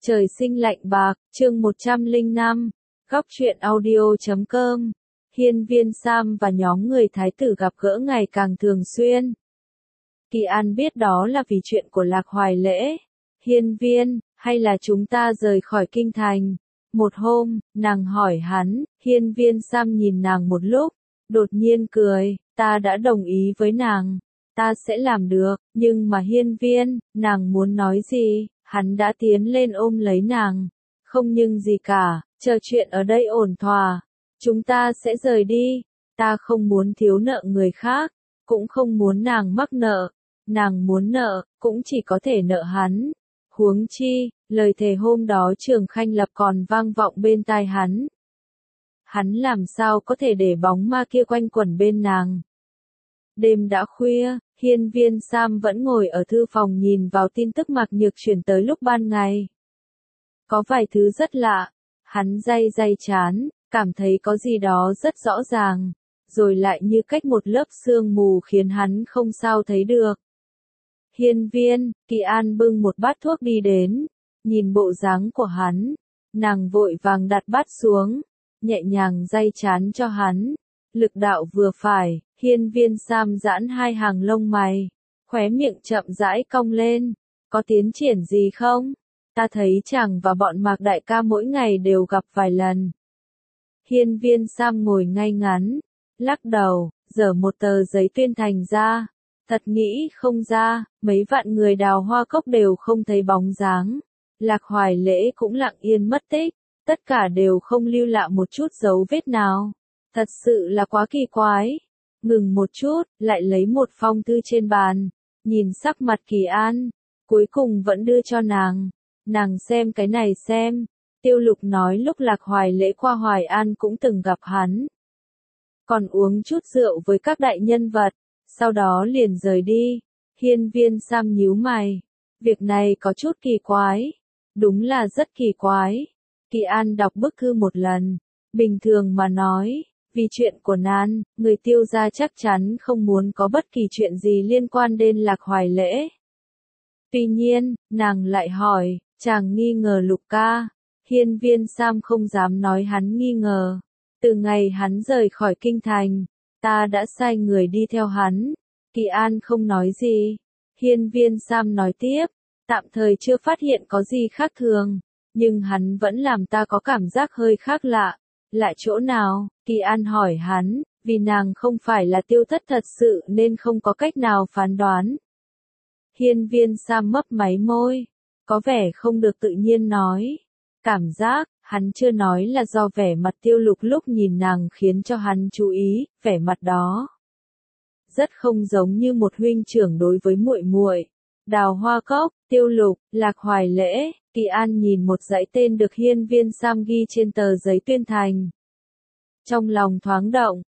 Trời sinh lạnh bạc, chương 105, góc truyện audio.com. Hiên Viên Sam và nhóm người thái tử gặp gỡ ngày càng thường xuyên. Kỳ An biết đó là vì chuyện của Lạc Hoài Lễ. Hiên Viên, hay là chúng ta rời khỏi kinh thành? Một hôm, nàng hỏi hắn, Hiên Viên Sam nhìn nàng một lúc, đột nhiên cười, ta đã đồng ý với nàng. Ta sẽ làm được, nhưng mà Hiên Viên, nàng muốn nói gì? Hắn đã tiến lên ôm lấy nàng. Không nhưng gì cả, chờ chuyện ở đây ổn thỏa. Chúng ta sẽ rời đi. Ta không muốn thiếu nợ người khác, cũng không muốn nàng mắc nợ. Nàng muốn nợ, cũng chỉ có thể nợ hắn. Huống chi, lời thề hôm đó Trường Khanh Lập còn vang vọng bên tai hắn. Hắn làm sao có thể để bóng ma kia quanh quẩn bên nàng. Đêm đã khuya, Hiên Viên Sam vẫn ngồi ở thư phòng nhìn vào tin tức Mạc Nhược chuyển tới lúc ban ngày. Có vài thứ rất lạ, hắn day chán, cảm thấy có gì đó rất rõ ràng, rồi lại như cách một lớp sương mù khiến hắn không sao thấy được. Hiên Viên, Kỳ An bưng một bát thuốc đi đến, nhìn bộ dáng của hắn, nàng vội vàng đặt bát xuống, nhẹ nhàng day chán cho hắn. Lực đạo vừa phải, Hiên Viên Sam giãn hai hàng lông mày, khóe miệng chậm rãi cong lên. Có tiến triển gì không? Ta thấy chàng và bọn Mạc đại ca mỗi ngày đều gặp vài lần. Hiên Viên Sam ngồi ngay ngắn, lắc đầu, giở một tờ giấy tuyên thành ra. Thật nghĩ không ra, mấy vạn người Đào Hoa Cốc đều không thấy bóng dáng. Lạc Hoài Lễ cũng lặng yên mất tích, tất cả đều không lưu lại một chút dấu vết nào. Thật sự là quá kỳ quái. Ngừng một chút, lại lấy một phong thư trên bàn, nhìn sắc mặt Kỳ An, cuối cùng vẫn đưa cho nàng. Nàng xem cái này xem. Tiêu Lục nói lúc Lạc Hoài Lễ qua Hoài An cũng từng gặp hắn. Còn uống chút rượu với các đại nhân vật, sau đó liền rời đi. Hiên Viên Sam nhíu mày. Việc này có chút kỳ quái. Đúng là rất kỳ quái. Kỳ An đọc bức thư một lần. Bình thường mà nói, vì chuyện của Nan, người Tiêu gia chắc chắn không muốn có bất kỳ chuyện gì liên quan đến Lạc Hoài Lễ. Tuy nhiên, nàng lại hỏi, chàng nghi ngờ Lục ca. Hiên Viên Sam không dám nói hắn nghi ngờ. Từ ngày hắn rời khỏi kinh thành, ta đã sai người đi theo hắn. Kỳ An không nói gì. Hiên Viên Sam nói tiếp, tạm thời chưa phát hiện có gì khác thường, nhưng hắn vẫn làm ta có cảm giác hơi khác lạ. Lại chỗ nào? Kỳ An hỏi hắn, vì nàng không phải là Tiêu Thất thật sự nên không có cách nào phán đoán. Hiên Viên Sam mấp máy môi, có vẻ không được tự nhiên nói. Cảm giác, hắn chưa nói là do vẻ mặt Tiêu Lục lúc nhìn nàng khiến cho hắn chú ý, vẻ mặt đó rất không giống như một huynh trưởng đối với muội muội. Đào Hoa Cốc, Tiêu Lục, Lạc Hoài Lễ. Kỳ An nhìn một dãy tên được Hiên Viên Sam ghi trên tờ giấy tuyên thành. Trong lòng thoáng động,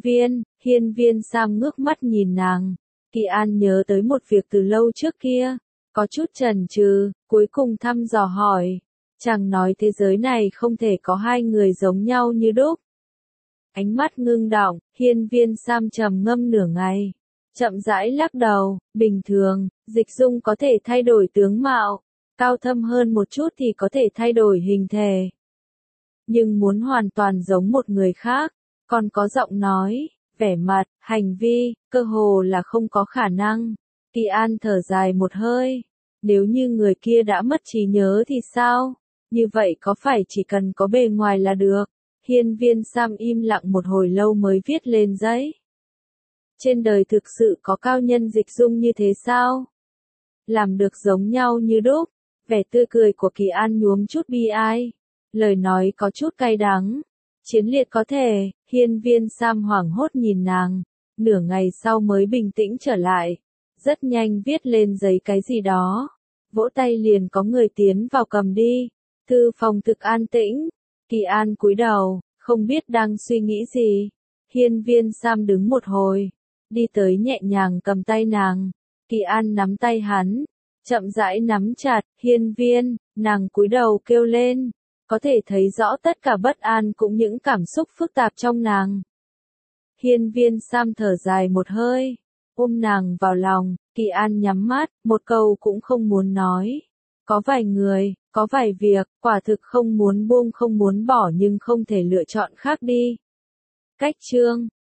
Hiên Viên Sam ngước mắt nhìn nàng. Kỳ An nhớ tới một việc từ lâu trước kia, có chút chần chừ, cuối cùng thăm dò hỏi. Chàng nói thế giới này không thể có hai người giống nhau như đúc. Ánh mắt ngưng đọng, Hiên Viên Sam trầm ngâm nửa ngày. Chậm rãi lắc đầu, bình thường, Dịch Dung có thể thay đổi tướng mạo. Cao thâm hơn một chút thì có thể thay đổi hình thể. Nhưng muốn hoàn toàn giống một người khác, còn có giọng nói, vẻ mặt, hành vi, cơ hồ là không có khả năng. Kỳ An thở dài một hơi. Nếu như người kia đã mất trí nhớ thì sao? Như vậy có phải chỉ cần có bề ngoài là được? Hiên Viên Sam im lặng một hồi lâu mới viết lên giấy. Trên đời thực sự có cao nhân Dịch Dung như thế sao? Làm được giống nhau như đúc. Vẻ tươi cười của Kỳ An nhuốm chút bi ai. Lời nói có chút cay đắng. Chiến liệt có thể. Hiên Viên Sam hoảng hốt nhìn nàng. Nửa ngày sau mới bình tĩnh trở lại. Rất nhanh viết lên giấy cái gì đó. Vỗ tay liền có người tiến vào cầm đi. Thư phòng thực an tĩnh. Kỳ An cúi đầu, không biết đang suy nghĩ gì. Hiên Viên Sam đứng một hồi. Đi tới nhẹ nhàng cầm tay nàng. Kỳ An nắm tay hắn. Chậm rãi nắm chặt, Hiên Viên, nàng cúi đầu kêu lên. Có thể thấy rõ tất cả bất an cũng những cảm xúc phức tạp trong nàng. Hiên Viên Sam thở dài một hơi, ôm nàng vào lòng. Kỳ An nhắm mắt, một câu cũng không muốn nói. Có vài người, có vài việc, quả thực không muốn buông không muốn bỏ nhưng không thể lựa chọn khác đi. Cách chương